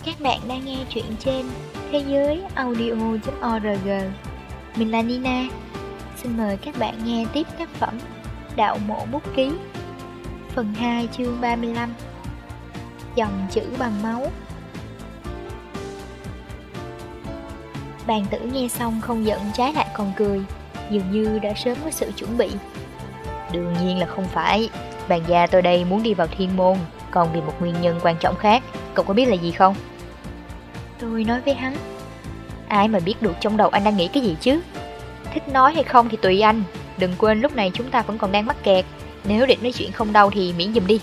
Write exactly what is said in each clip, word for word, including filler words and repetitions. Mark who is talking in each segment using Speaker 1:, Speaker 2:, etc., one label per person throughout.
Speaker 1: Các bạn đang nghe chuyện trên thế giới audio chấm org. Mình là Nina. Xin mời các bạn nghe tiếp tác phẩm Đạo Mộ Bút Ký, phần hai, chương ba mươi lăm. Dòng chữ bằng máu. Bàn tử nghe xong không giận, trái lại còn cười, dường như đã sớm có sự chuẩn bị.
Speaker 2: Đương nhiên là không phải. Bàn gia tôi đây muốn đi vào thiên môn, còn vì một nguyên nhân quan trọng khác. Cậu có biết là gì không?
Speaker 1: Tôi nói với hắn.
Speaker 2: Ai mà biết được trong đầu anh đang nghĩ cái gì chứ. Thích nói hay không thì tùy anh. Đừng quên lúc này chúng ta vẫn còn đang mắc kẹt. Nếu định nói chuyện không đâu thì miễn giùm đi.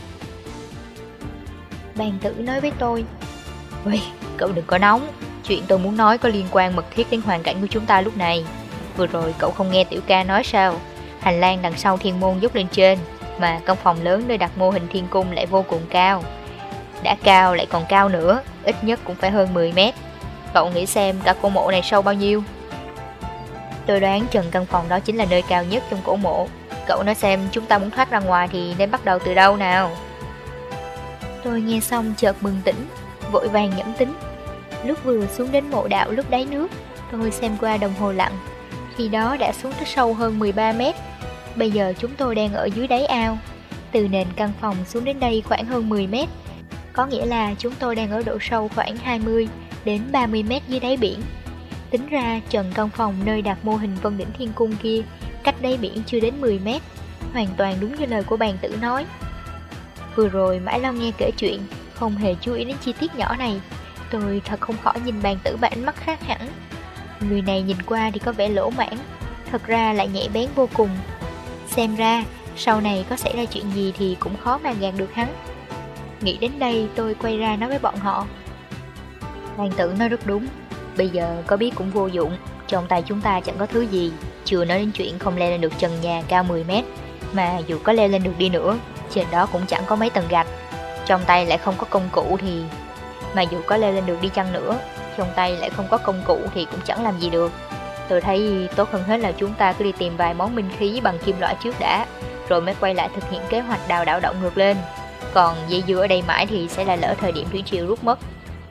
Speaker 1: Bàn tử nói với tôi.
Speaker 2: Ôi, cậu đừng có nóng. Chuyện tôi muốn nói có liên quan mật thiết đến hoàn cảnh của chúng ta lúc này. Vừa rồi cậu không nghe tiểu ca nói sao? Hành lang đằng sau thiên môn dốc lên trên, mà căn phòng lớn nơi đặt mô hình thiên cung lại vô cùng cao. Đã cao lại còn cao nữa, ít nhất cũng phải hơn mười mét. Cậu nghĩ xem cả cổ mộ này sâu bao nhiêu? Tôi đoán trần căn phòng đó chính là nơi cao nhất trong cổ mộ. Cậu nói xem chúng ta muốn thoát ra ngoài thì nên bắt đầu từ đâu nào?
Speaker 1: Tôi nghe xong chợt bừng tỉnh, vội vàng nhẩm tính. Lúc vừa xuống đến mộ đạo lúc đáy nước, tôi xem qua đồng hồ lặn. Khi đó đã xuống tới sâu hơn mười ba mét. Bây giờ chúng tôi đang ở dưới đáy ao. Từ nền căn phòng xuống đến đây khoảng hơn mười mét. Có nghĩa là chúng tôi đang ở độ sâu khoảng hai mươi đến ba mươi mét dưới đáy biển. Tính ra trần căn phòng nơi đặt mô hình Vân Đỉnh Thiên Cung kia cách đáy biển chưa đến mười mét. Hoàn toàn đúng như lời của bàn tử nói. Vừa rồi mãi lo nghe kể chuyện, không hề chú ý đến chi tiết nhỏ này. Tôi thật không khỏi nhìn bàn tử bằng ánh mắt khác hẳn. Người này nhìn qua thì có vẻ lỗ mãng, thật ra lại nhạy bén vô cùng. Xem ra sau này có xảy ra chuyện gì thì cũng khó mà gạt được hắn. Nghĩ đến đây tôi quay ra nói với bọn họ.
Speaker 2: Bàn tử nói rất đúng. Bây giờ có biết cũng vô dụng. Trong tay chúng ta chẳng có thứ gì. Chưa nói đến chuyện không leo lên được trần nhà cao mười mét. Mà dù có leo lên được đi nữa, trên đó cũng chẳng có mấy tầng gạch. Trong tay lại không có công cụ thì... Mà dù có leo lên được đi chăng nữa, trong tay lại không có công cụ thì cũng chẳng làm gì được. Tôi thấy tốt hơn hết là chúng ta cứ đi tìm vài món minh khí bằng kim loại trước đã, rồi mới quay lại thực hiện kế hoạch đào đảo động ngược lên. Còn dây dưa ở đây mãi thì sẽ là lỡ thời điểm thủy triều rút mất.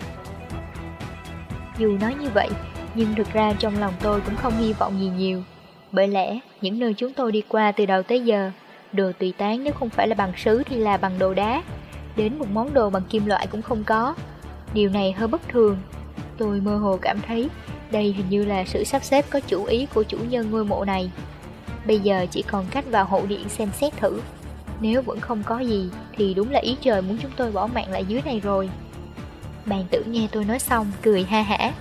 Speaker 1: Dù nói như vậy, nhưng thực ra trong lòng tôi cũng không hy vọng gì nhiều. Bởi lẽ, những nơi chúng tôi đi qua từ đầu tới giờ, đồ tùy tán nếu không phải là bằng sứ thì là bằng đồ đá. Đến một món đồ bằng kim loại cũng không có. Điều này hơi bất thường. Tôi mơ hồ cảm thấy đây hình như là sự sắp xếp có chủ ý của chủ nhân ngôi mộ này. Bây giờ chỉ còn cách vào hậu điện xem xét thử. Nếu vẫn không có gì thì đúng là ý trời muốn chúng tôi bỏ mạng lại dưới này rồi. Bàn tử nghe tôi nói xong cười ha hả.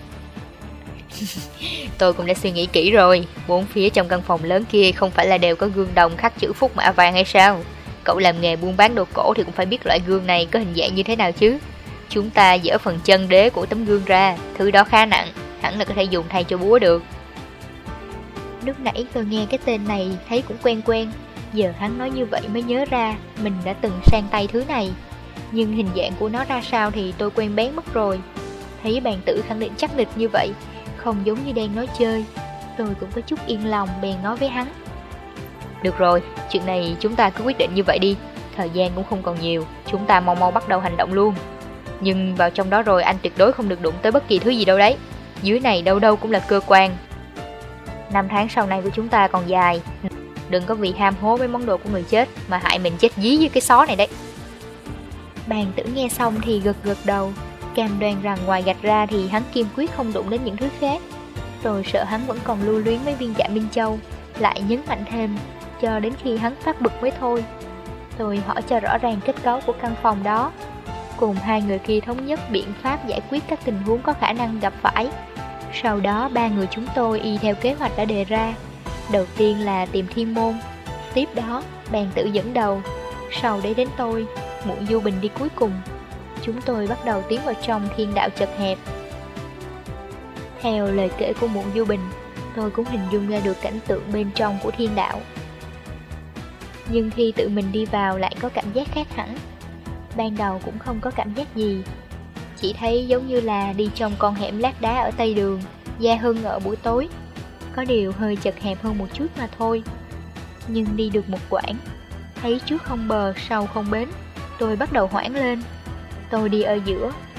Speaker 2: Tôi cũng đã suy nghĩ kỹ rồi. Bốn phía trong căn phòng lớn kia không phải là đều có gương đồng khắc chữ phúc mã vàng hay sao? Cậu làm nghề buôn bán đồ cổ thì cũng phải biết loại gương này có hình dạng như thế nào chứ. Chúng ta dỡ phần chân đế của tấm gương ra. Thứ đó khá nặng, hẳn là có thể dùng thay cho búa được.
Speaker 1: Lúc nãy tôi nghe cái tên này thấy cũng quen quen. Giờ hắn nói như vậy mới nhớ ra mình đã từng sang tay thứ này. Nhưng hình dạng của nó ra sao thì tôi quen bén mất rồi. Thấy bàn tử khẳng định chắc nịch như vậy, không giống như đang nói chơi, tôi cũng có chút yên lòng bèn nói với hắn.
Speaker 2: Được rồi, chuyện này chúng ta cứ quyết định như vậy đi. Thời gian cũng không còn nhiều, chúng ta mau mau bắt đầu hành động luôn. Nhưng vào trong đó rồi anh tuyệt đối không được đụng tới bất kỳ thứ gì đâu đấy. Dưới này đâu đâu cũng là cơ quan. Năm tháng sau này của chúng ta còn dài. Đừng có vì ham hố với món đồ của người chết mà hại mình chết dí với cái xó này đấy.
Speaker 1: Bàn tử nghe xong thì gật gật đầu, cam đoan rằng ngoài gạch ra thì hắn kiên quyết không đụng đến những thứ khác. Tôi sợ hắn vẫn còn lưu luyến mấy viên dạ Minh Châu, lại nhấn mạnh thêm cho đến khi hắn phát bực mới thôi. Tôi hỏi cho rõ ràng kết cấu của căn phòng đó, cùng hai người kia thống nhất biện pháp giải quyết các tình huống có khả năng gặp phải. Sau đó ba người chúng tôi y theo kế hoạch đã đề ra. Đầu tiên là tìm thiên môn, tiếp đó bàn tử dẫn đầu, sau đấy đến tôi, Muộn Du Bình đi cuối cùng. Chúng tôi bắt đầu tiến vào trong thiên đạo chật hẹp. Theo lời kể của Muộn Du Bình, tôi cũng hình dung ra được cảnh tượng bên trong của thiên đạo. Nhưng khi tự mình đi vào lại có cảm giác khác hẳn. Ban đầu cũng không có cảm giác gì, chỉ thấy giống như là đi trong con hẻm lát đá ở Tây Đường, Gia Hưng ở buổi tối. Có điều hơi chật hẹp hơn một chút mà thôi. Nhưng đi được một quãng, thấy trước không bờ sau không bến, tôi bắt đầu hoảng lên. Tôi đi ở giữa,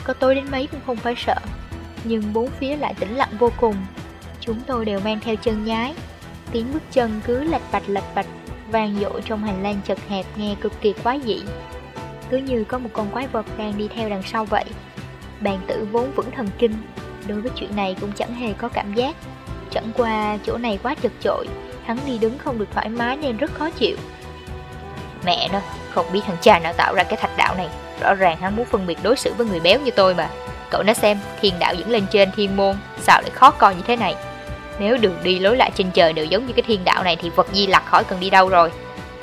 Speaker 1: có tối đến mấy cũng không phải sợ. Nhưng bốn phía lại tĩnh lặng vô cùng. Chúng tôi đều mang theo chân nhái. Tiếng bước chân cứ lạch bạch lạch bạch vang dội trong hành lang chật hẹp, nghe cực kỳ quái dị, cứ như có một con quái vật đang đi theo đằng sau vậy. Bàn tử vốn vững thần kinh, đối với chuyện này cũng chẳng hề có cảm giác. Chẳng qua chỗ này quá chật chội, hắn đi đứng không được thoải mái nên rất khó chịu.
Speaker 2: Mẹ nó, không biết thằng cha nào tạo ra cái thạch đạo này. Rõ ràng hắn muốn phân biệt đối xử với người béo như tôi mà. Cậu nói xem, thiên đạo dẫn lên trên thiên môn, sao lại khó coi như thế này? Nếu đường đi lối lại trên trời đều giống như cái thiên đạo này thì vật Di Lặc khỏi cần đi đâu rồi.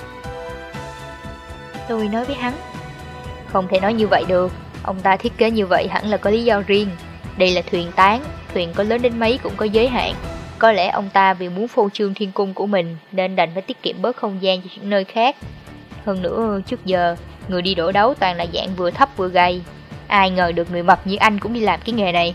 Speaker 1: Tôi nói với hắn,
Speaker 2: không thể nói như vậy được. Ông ta thiết kế như vậy hẳn là có lý do riêng. Đây là thuyền tán, thuyền có lớn đến mấy cũng có giới hạn. Có lẽ ông ta vì muốn phô trương thiên cung của mình nên đành phải tiết kiệm bớt không gian cho những nơi khác. Hơn nữa trước giờ người đi đổ đấu toàn là dạng vừa thấp vừa gầy. Ai ngờ được người mập như anh cũng đi làm cái nghề này.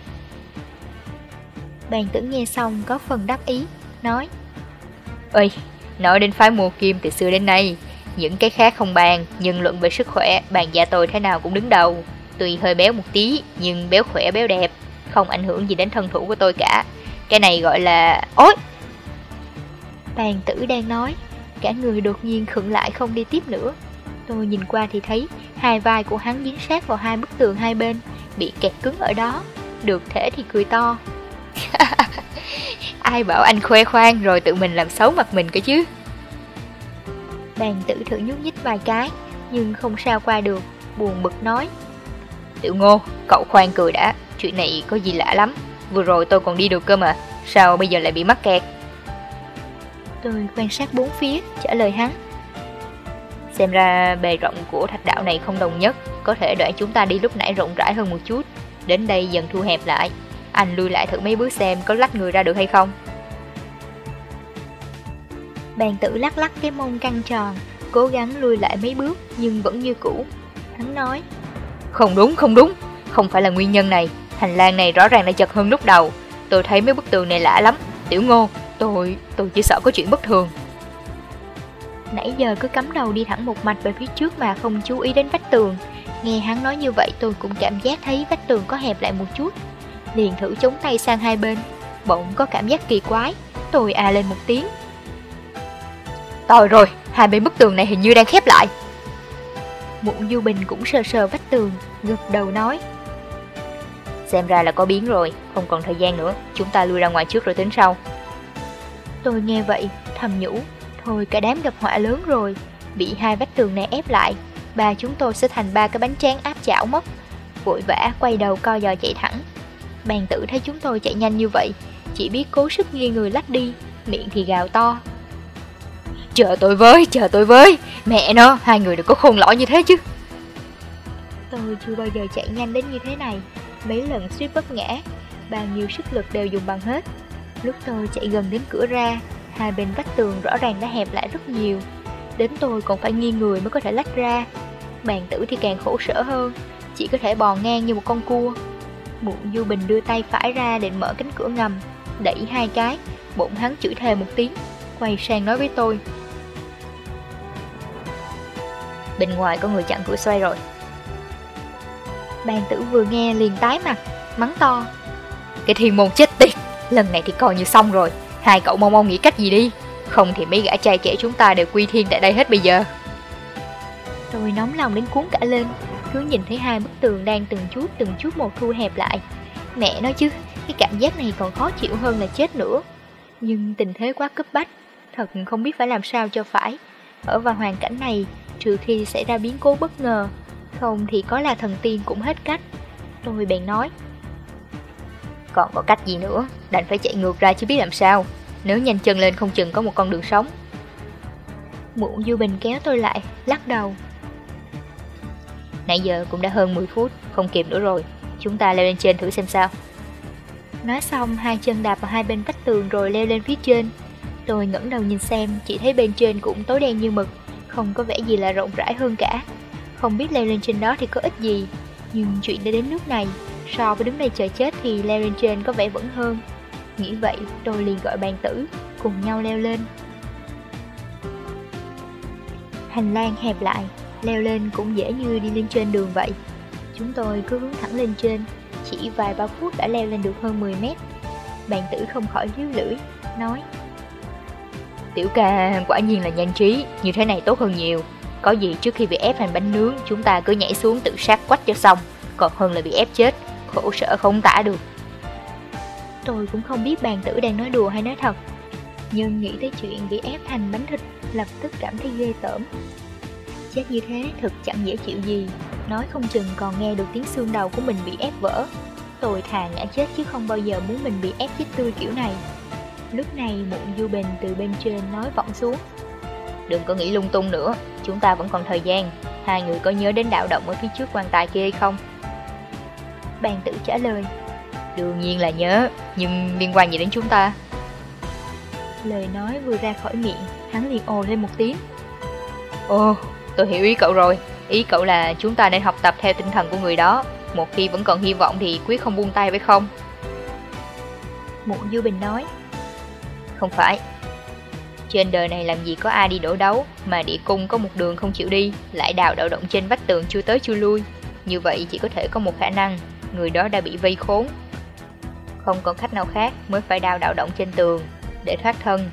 Speaker 1: Bàn tử nghe xong có phần đắc ý, nói,
Speaker 2: ơi, nói đến phái Mộ Kim từ xưa đến nay, những cái khác không bàn, nhưng luận về sức khỏe, bàn gia tôi thế nào cũng đứng đầu. Tuy hơi béo một tí, nhưng béo khỏe béo đẹp, không ảnh hưởng gì đến thân thủ của tôi cả. Cái này gọi là... Ôi!
Speaker 1: Bàn tử đang nói, cả người đột nhiên khựng lại không đi tiếp nữa. Tôi nhìn qua thì thấy hai vai của hắn dính sát vào hai bức tường hai bên, bị kẹt cứng ở đó. Được thể thì cười to.
Speaker 2: Ai bảo anh khoe khoang rồi tự mình làm xấu mặt mình cơ chứ.
Speaker 1: Bàn tử thử nhúc nhích vài cái, nhưng không sao qua được, buồn bực nói,
Speaker 2: Tiểu Ngô, cậu khoan cười đã, chuyện này có gì lạ lắm. Vừa rồi tôi còn đi được cơ mà, sao bây giờ lại bị mắc kẹt?
Speaker 1: Tôi quan sát bốn phía, trả lời hắn,
Speaker 2: xem ra bề rộng của thạch đạo này không đồng nhất. Có thể đoạn chúng ta đi lúc nãy rộng rãi hơn một chút, đến đây dần thu hẹp lại. Anh lui lại thử mấy bước xem có lách người ra được hay không.
Speaker 1: Bàn tử lắc lắc cái mông căng tròn, cố gắng lui lại mấy bước nhưng vẫn như cũ. Hắn nói,
Speaker 2: Không đúng, không đúng, không phải là nguyên nhân này. Hành lang này rõ ràng là chật hơn lúc đầu. Tôi thấy mấy bức tường này lạ lắm. Tiểu Ngô, tôi, tôi chỉ sợ có chuyện bất thường.
Speaker 1: Nãy giờ cứ cắm đầu đi thẳng một mạch về phía trước mà không chú ý đến vách tường. Nghe hắn nói như vậy tôi cũng cảm giác thấy vách tường có hẹp lại một chút. Liền thử chống tay sang hai bên, bỗng có cảm giác kỳ quái. Tôi à lên một tiếng.
Speaker 2: Tồi rồi, hai bên bức tường này hình như đang khép lại.
Speaker 1: Mụn Du Bình cũng sờ sờ vách tường, gật đầu nói,
Speaker 2: Xem ra là có biến rồi, không còn thời gian nữa. Chúng ta lui ra ngoài trước rồi tính sau.
Speaker 1: Tôi nghe vậy, thầm nhủ, thôi cả đám gặp họa lớn rồi. Bị hai vách tường này ép lại, ba chúng tôi sẽ thành ba cái bánh tráng áp chảo mất. Vội vã quay đầu co giò chạy thẳng. Bàn tử thấy chúng tôi chạy nhanh như vậy, chỉ biết cố sức nghiêng người lách đi, miệng thì gào to,
Speaker 2: Chờ tôi với, chờ tôi với. Mẹ nó, hai người đừng có khôn lỏi như thế chứ.
Speaker 1: Tôi chưa bao giờ chạy nhanh đến như thế này. Mấy lần suýt vấp ngã, bao nhiêu sức lực đều dùng bằng hết. Lúc tôi chạy gần đến cửa ra, hai bên vách tường rõ ràng đã hẹp lại rất nhiều. Đến tôi còn phải nghiêng người mới có thể lách ra. Bàn tử thì càng khổ sở hơn, chỉ có thể bò ngang như một con cua. Mụn Du Bình đưa tay phải ra định mở cánh cửa ngầm, đẩy hai cái, bỗng hắn chửi thề một tiếng, quay sang nói với tôi,
Speaker 2: Bên ngoài có người chặn cửa xoay rồi.
Speaker 1: Bàn tử vừa nghe liền tái mặt, mắng to,
Speaker 2: Cái thiên môn chết tiệt, lần này thì coi như xong rồi. Hai cậu mau mau nghĩ cách gì đi, không thì mấy gã trai trẻ chúng ta đều quy thiên tại đây hết bây giờ.
Speaker 1: Tôi nóng lòng đến cuốn cả lên, cứ nhìn thấy hai bức tường đang từng chút từng chút một thu hẹp lại. Mẹ nói chứ, cái cảm giác này còn khó chịu hơn là chết nữa. Nhưng tình thế quá cấp bách, thật không biết phải làm sao cho phải. Ở vào hoàn cảnh này, trừ khi xảy ra biến cố bất ngờ, không thì có là thần tiên cũng hết cách. Tôi bèn nói,
Speaker 2: Còn có cách gì nữa, đành phải chạy ngược ra chứ biết làm sao. Nếu nhanh chân lên không chừng có một con đường sống.
Speaker 1: Mụn Du Bình kéo tôi lại, lắc đầu,
Speaker 2: Nãy giờ cũng đã hơn mười phút, không kịp nữa rồi. Chúng ta leo lên trên thử xem sao.
Speaker 1: Nói xong hai chân đạp vào hai bên vách tường rồi leo lên phía trên. Tôi ngẩng đầu nhìn xem, chỉ thấy bên trên cũng tối đen như mực, không có vẻ gì là rộng rãi hơn cả. Không biết leo lên trên đó thì có ích gì, nhưng chuyện đã đến nước này, so với đứng đây chờ chết thì leo lên trên có vẻ vẫn hơn. Nghĩ vậy tôi liền gọi bàn tử, cùng nhau leo lên. Hành lang hẹp lại, leo lên cũng dễ như đi lên trên đường vậy. Chúng tôi cứ hướng thẳng lên trên, chỉ vài ba phút đã leo lên được hơn mười mét. Bàn tử không khỏi líu lưỡi, nói:
Speaker 2: Tiểu ca quả nhiên là nhanh trí, như thế này tốt hơn nhiều. Có gì trước khi bị ép thành bánh nướng, chúng ta cứ nhảy xuống tự sát quách cho xong, còn hơn là bị ép chết, khổ sở không tả được.
Speaker 1: Tôi cũng không biết bàn tử đang nói đùa hay nói thật, nhưng nghĩ tới chuyện bị ép thành bánh thịt, lập tức cảm thấy ghê tởm. Chết như thế thực chẳng dễ chịu gì, nói không chừng còn nghe được tiếng xương đầu của mình bị ép vỡ. Tôi thà ngã chết chứ không bao giờ muốn mình bị ép chết tươi kiểu này. Lúc này Mụn Du Bình từ bên trên nói vọng xuống:
Speaker 2: Đừng có nghĩ lung tung nữa, chúng ta vẫn còn thời gian. Hai người có nhớ đến đạo động ở phía trước quan tài kia hay không?
Speaker 1: Bàn tử trả lời:
Speaker 2: Đương nhiên là nhớ, nhưng liên quan gì đến chúng ta?
Speaker 1: Lời nói vừa ra khỏi miệng, hắn liền ồ lên một tiếng:
Speaker 2: Ồ, tôi hiểu ý cậu rồi. Ý cậu là chúng ta nên học tập theo tinh thần của người đó. Một khi vẫn còn hy vọng thì quyết không buông tay phải không?
Speaker 1: Mụn Du Bình nói:
Speaker 2: Không phải. Trên đời này làm gì có ai đi đổ đấu, mà địa cung có một đường không chịu đi, lại đào đạo động trên vách tường chưa tới chưa lui. Như vậy chỉ có thể có một khả năng, người đó đã bị vây khốn. Không còn cách nào khác mới phải đào đạo động trên tường để thoát thân.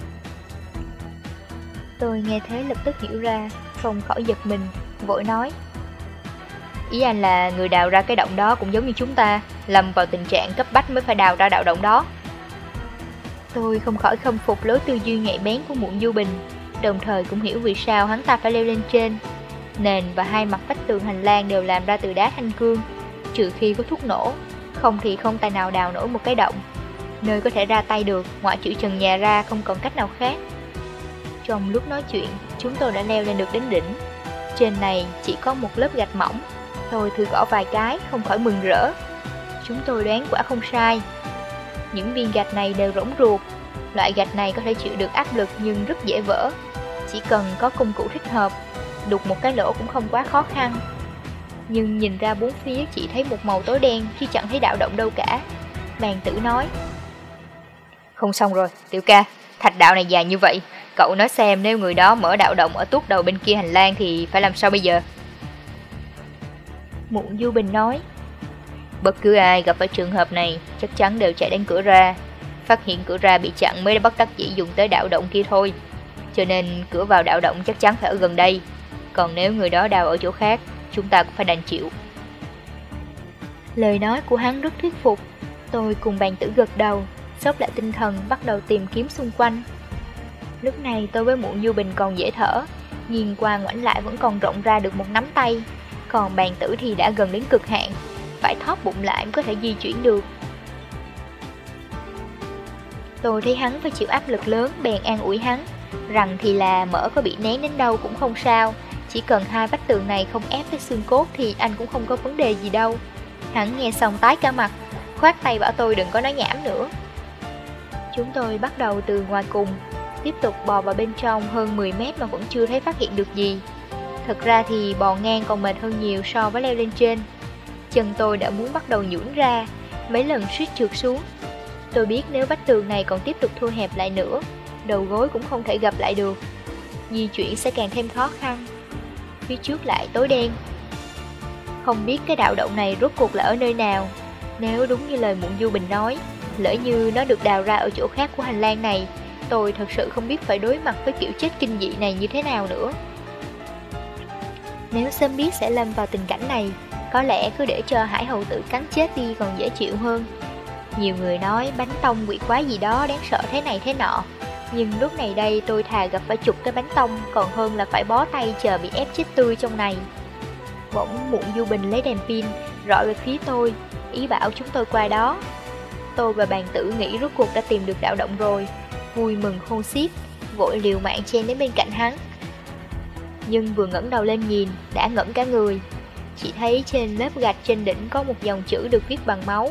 Speaker 1: Tôi nghe thế lập tức hiểu ra, không khỏi giật mình, vội nói:
Speaker 2: Ý anh là người đào ra cái động đó cũng giống như chúng ta, lâm vào tình trạng cấp bách mới phải đào ra đạo động đó.
Speaker 1: Tôi không khỏi khâm phục lối tư duy nhạy bén của Mụn Du Bình, đồng thời cũng hiểu vì sao hắn ta phải leo lên trên. Nền và hai mặt vách tường hành lang đều làm ra từ đá thanh cương, trừ khi có thuốc nổ, không thì không tài nào đào nổi một cái động. Nơi có thể ra tay được, ngoại trừ trần nhà ra không còn cách nào khác. Trong lúc nói chuyện, chúng tôi đã leo lên được đến đỉnh. Trên này chỉ có một lớp gạch mỏng. Tôi thử gõ vài cái, không khỏi mừng rỡ. Chúng tôi đoán quả không sai. Những viên gạch này đều rỗng ruột. Loại gạch này có thể chịu được áp lực nhưng rất dễ vỡ. Chỉ cần có công cụ thích hợp, đục một cái lỗ cũng không quá khó khăn. Nhưng nhìn ra bốn phía chỉ thấy một màu tối đen khi chẳng thấy đạo động đâu cả. Bàn tử nói:
Speaker 2: Không xong rồi, Tiểu ca, thạch đạo này dài như vậy. Cậu nói xem nếu người đó mở đạo động ở tuốt đầu bên kia hành lang thì phải làm sao bây giờ?
Speaker 1: Mụn Du Bình nói:
Speaker 2: Bất cứ ai gặp phải trường hợp này chắc chắn đều chạy đến cửa ra. Phát hiện cửa ra bị chặn mới bất đắc dĩ dùng tới đạo động kia thôi. Cho nên cửa vào đạo động chắc chắn phải ở gần đây. Còn nếu người đó đào ở chỗ khác, chúng ta cũng phải đành chịu.
Speaker 1: Lời nói của hắn rất thuyết phục. Tôi cùng bàn tử gật đầu, xốc lại tinh thần bắt đầu tìm kiếm xung quanh. Lúc này tôi với Mụn Du Bình còn dễ thở, nhìn qua ngoảnh lại vẫn còn rộng ra được một nắm tay. Còn bàn tử thì đã gần đến cực hạn, phải thóp bụng lại mới có thể di chuyển được. Tôi thấy hắn phải chịu áp lực lớn, bèn an ủi hắn rằng thì là mỡ có bị nén đến đâu cũng không sao, chỉ cần hai vách tường này không ép tới xương cốt thì anh cũng không có vấn đề gì đâu. Hắn nghe xong tái cả mặt, khoát tay bảo tôi đừng có nói nhảm nữa. Chúng tôi bắt đầu từ ngoài cùng, tiếp tục bò vào bên trong hơn mười mét mà vẫn chưa thấy phát hiện được gì. Thật ra thì bò ngang còn mệt hơn nhiều so với leo lên trên. Chân tôi đã muốn bắt đầu nhũn ra, mấy lần suýt trượt xuống. Tôi biết nếu vách tường này còn tiếp tục thu hẹp lại nữa, đầu gối cũng không thể gặp lại được, di chuyển sẽ càng thêm khó khăn. Phía trước lại tối đen, không biết cái đạo động này rốt cuộc là ở nơi nào. Nếu đúng như lời Mụn Du Bình nói, lỡ như nó được đào ra ở chỗ khác của hành lang này, tôi thật sự không biết phải đối mặt với kiểu chết kinh dị này như thế nào nữa. Nếu sớm biết sẽ lâm vào tình cảnh này, có lẽ cứ để cho hải hầu tử cắn chết đi còn dễ chịu hơn. Nhiều người nói bánh tông quỷ quái gì đó đáng sợ thế này thế nọ, nhưng lúc này đây tôi thà gặp phải chục cái bánh tông còn hơn là phải bó tay chờ bị ép chết tươi trong này. Bỗng Mụn Du Bình lấy đèn pin rọi về phía tôi, ý bảo chúng tôi qua đó. Tôi và bàn tử nghĩ rốt cuộc đã tìm được đạo động rồi, vui mừng khôn xiết, vội liều mạng chen đến bên cạnh hắn. Nhưng vừa ngẩng đầu lên nhìn, đã ngẩn cả người. Chỉ thấy trên lớp gạch trên đỉnh có một dòng chữ được viết bằng máu: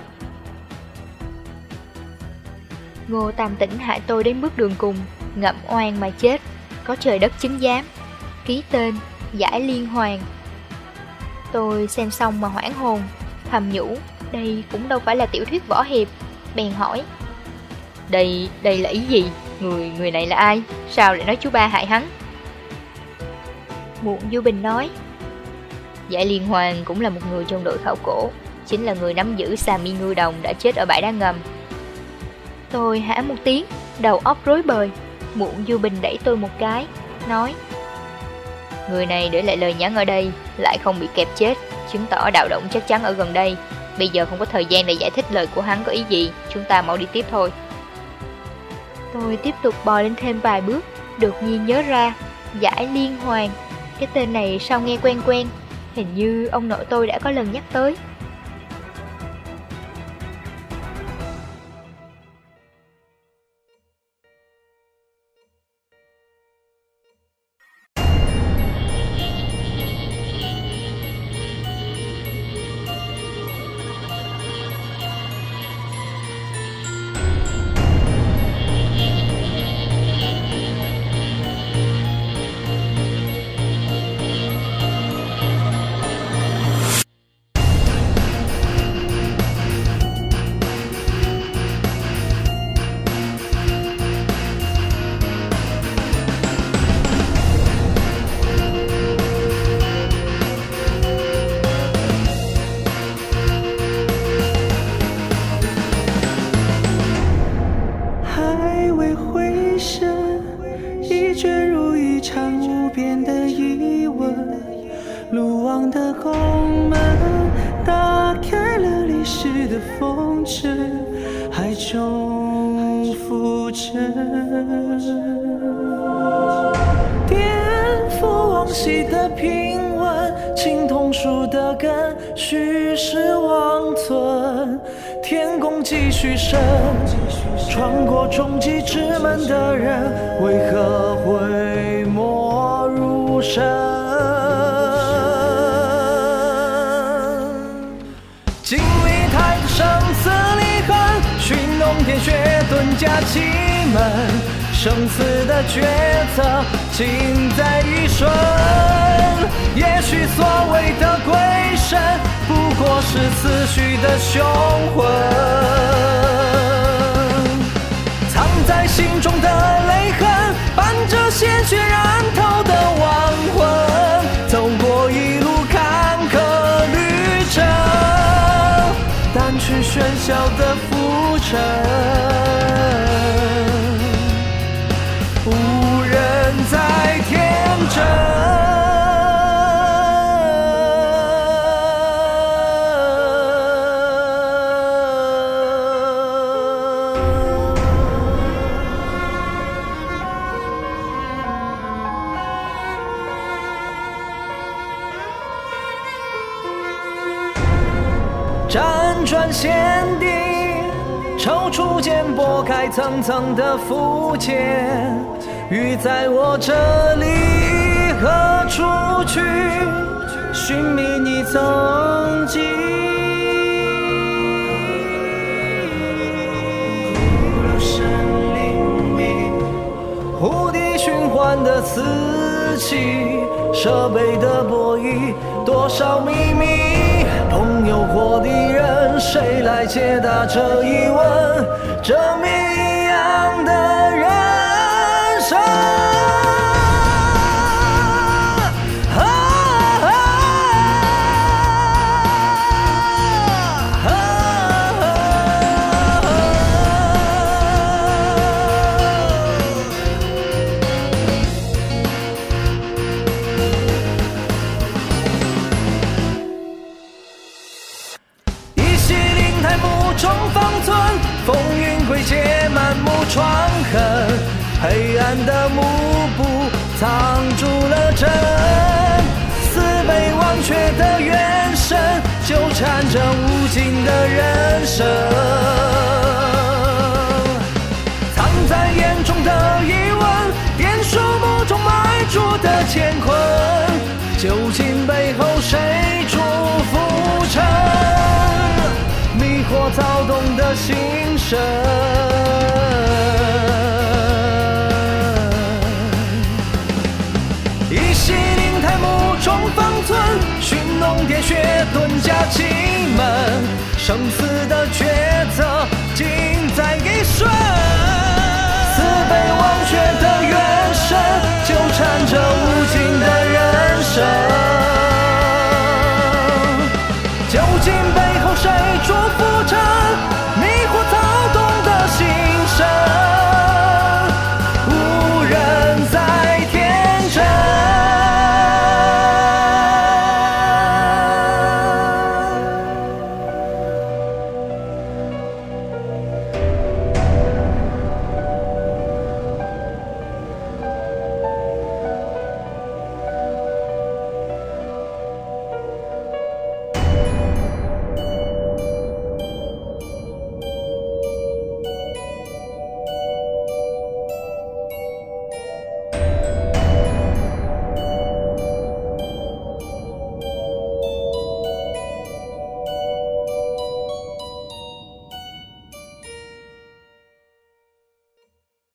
Speaker 1: Ngô Tam Tỉnh hại tôi đến bước đường cùng, ngậm oan mà chết, có trời đất chứng giám. Ký tên Giải Liên Hoàng. Tôi xem xong mà hoảng hồn, thầm nhủ đây cũng đâu phải là tiểu thuyết võ hiệp, bèn hỏi:
Speaker 2: Đây, đây là ý gì? Người, người này là ai? Sao lại nói chú ba hại hắn?
Speaker 1: Mụn Du Bình nói:
Speaker 2: Giải Liên Hoan cũng là một người trong đội khảo cổ, chính là người nắm giữ xà mi ngư đồng đã chết ở bãi đá ngầm.
Speaker 1: Tôi hả một tiếng, đầu óc rối bời. Muộn Du Bình đẩy tôi một cái, nói:
Speaker 2: Người này để lại lời nhắn ở đây, lại không bị kẹp chết, chứng tỏ đạo động chắc chắn ở gần đây. Bây giờ không có thời gian để giải thích lời của hắn có ý gì, chúng ta mau đi tiếp thôi.
Speaker 1: Tôi tiếp tục bò lên thêm vài bước, đột nhiên nhớ ra, Giải Liên Hoàn, cái tên này sao nghe quen quen, hình như ông nội tôi đã có lần nhắc tới.
Speaker 3: 路往的宫门打开了历史的风尘，海中浮沉，颠覆往昔的平稳，青铜树的根，虚实忘存，天公继续生，穿过终极之门的人，为何会没入神？经历太多生死离恨，寻龙点穴遁甲奇门，生死的抉择尽在一瞬。也许所谓的鬼神，不过是思绪的雄浑，藏在心中的泪痕，伴着鲜血染透的亡魂，走过一路坎坷旅程，掸去喧嚣的浮尘，无人在天真。辗转险地，抽出剑，拨开层层的伏剑。鱼在我这里，何处去寻觅你踪迹？入神灵明，蝴蝶循环的四季，设备的博弈，多少秘密？朋友或敌人，谁来解答这疑问？这谜一样的人生。啊啊啊啊一夕灵台幕中方寸，风云归结满目疮痕，黑暗的幕布藏住了真，似被忘却的元神，纠缠着无尽的人生，藏在眼中的疑问，点数目中埋住的乾坤，究竟背后谁主浮沉？迷惑躁动的心神，一夕灵台幕中方寸，寻龙点穴遁甲奇门，生死的抉择尽在一瞬，似被忘却的元神，纠缠着无